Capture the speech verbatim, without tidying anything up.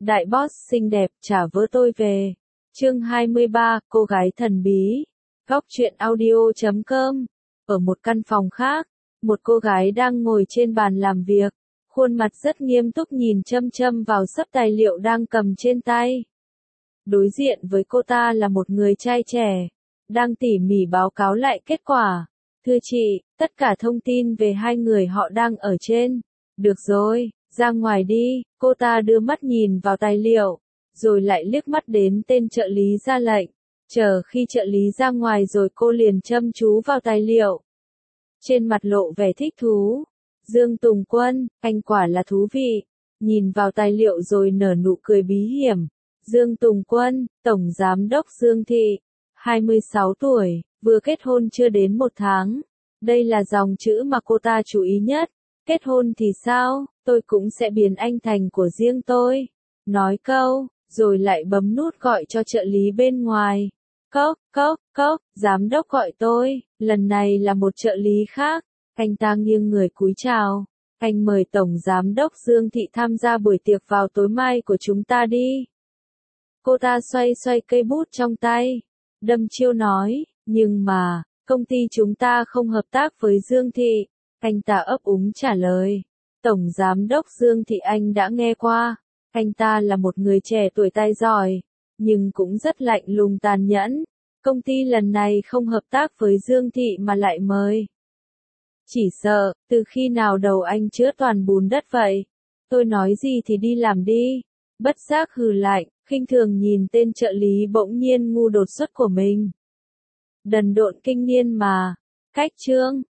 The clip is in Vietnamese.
Đại boss xinh đẹp trả vỡ tôi về. Chương hai mươi ba, cô gái thần bí. Góc truyện audio chấm com. Ở một căn phòng khác, một cô gái đang ngồi trên bàn làm việc, khuôn mặt rất nghiêm túc nhìn chăm chăm vào xấp tài liệu đang cầm trên tay. Đối diện với cô ta là một người trai trẻ, đang tỉ mỉ báo cáo lại kết quả. Thưa chị, tất cả thông tin về hai người họ đang ở trên. Được rồi, ra ngoài đi. Cô ta đưa mắt nhìn vào tài liệu, rồi lại liếc mắt đến tên trợ lý ra lệnh. Chờ khi trợ lý ra ngoài rồi cô liền chăm chú vào tài liệu. Trên mặt lộ vẻ thích thú. Dương Tùng Quân, anh quả là thú vị. Nhìn vào tài liệu rồi nở nụ cười bí hiểm. Dương Tùng Quân, Tổng Giám đốc Dương Thị, hai mươi sáu tuổi, vừa kết hôn chưa đến một tháng. Đây là dòng chữ mà cô ta chú ý nhất. Kết hôn thì sao, tôi cũng sẽ biến anh thành của riêng tôi. Nói câu, rồi lại bấm nút gọi cho trợ lý bên ngoài. Cốc, cốc, cốc, giám đốc gọi tôi, lần này là một trợ lý khác. Anh ta nghiêng người cúi chào. Anh mời Tổng Giám đốc Dương Thị tham gia buổi tiệc vào tối mai của chúng ta đi. Cô ta xoay xoay cây bút trong tay, đâm chiêu nói, nhưng mà, công ty chúng ta không hợp tác với Dương Thị. Anh ta ấp úng trả lời. Tổng Giám đốc Dương Thị anh đã nghe qua. Anh ta là một người trẻ tuổi tài giỏi, nhưng cũng rất lạnh lùng tàn nhẫn. Công ty lần này không hợp tác với Dương Thị mà lại mời. Chỉ sợ, từ khi nào đầu anh chứa toàn bùn đất vậy? Tôi nói gì thì đi làm đi. Bất giác hừ lạnh, khinh thường nhìn tên trợ lý bỗng nhiên ngu đột xuất của mình. Đần độn kinh niên mà. Cách chương.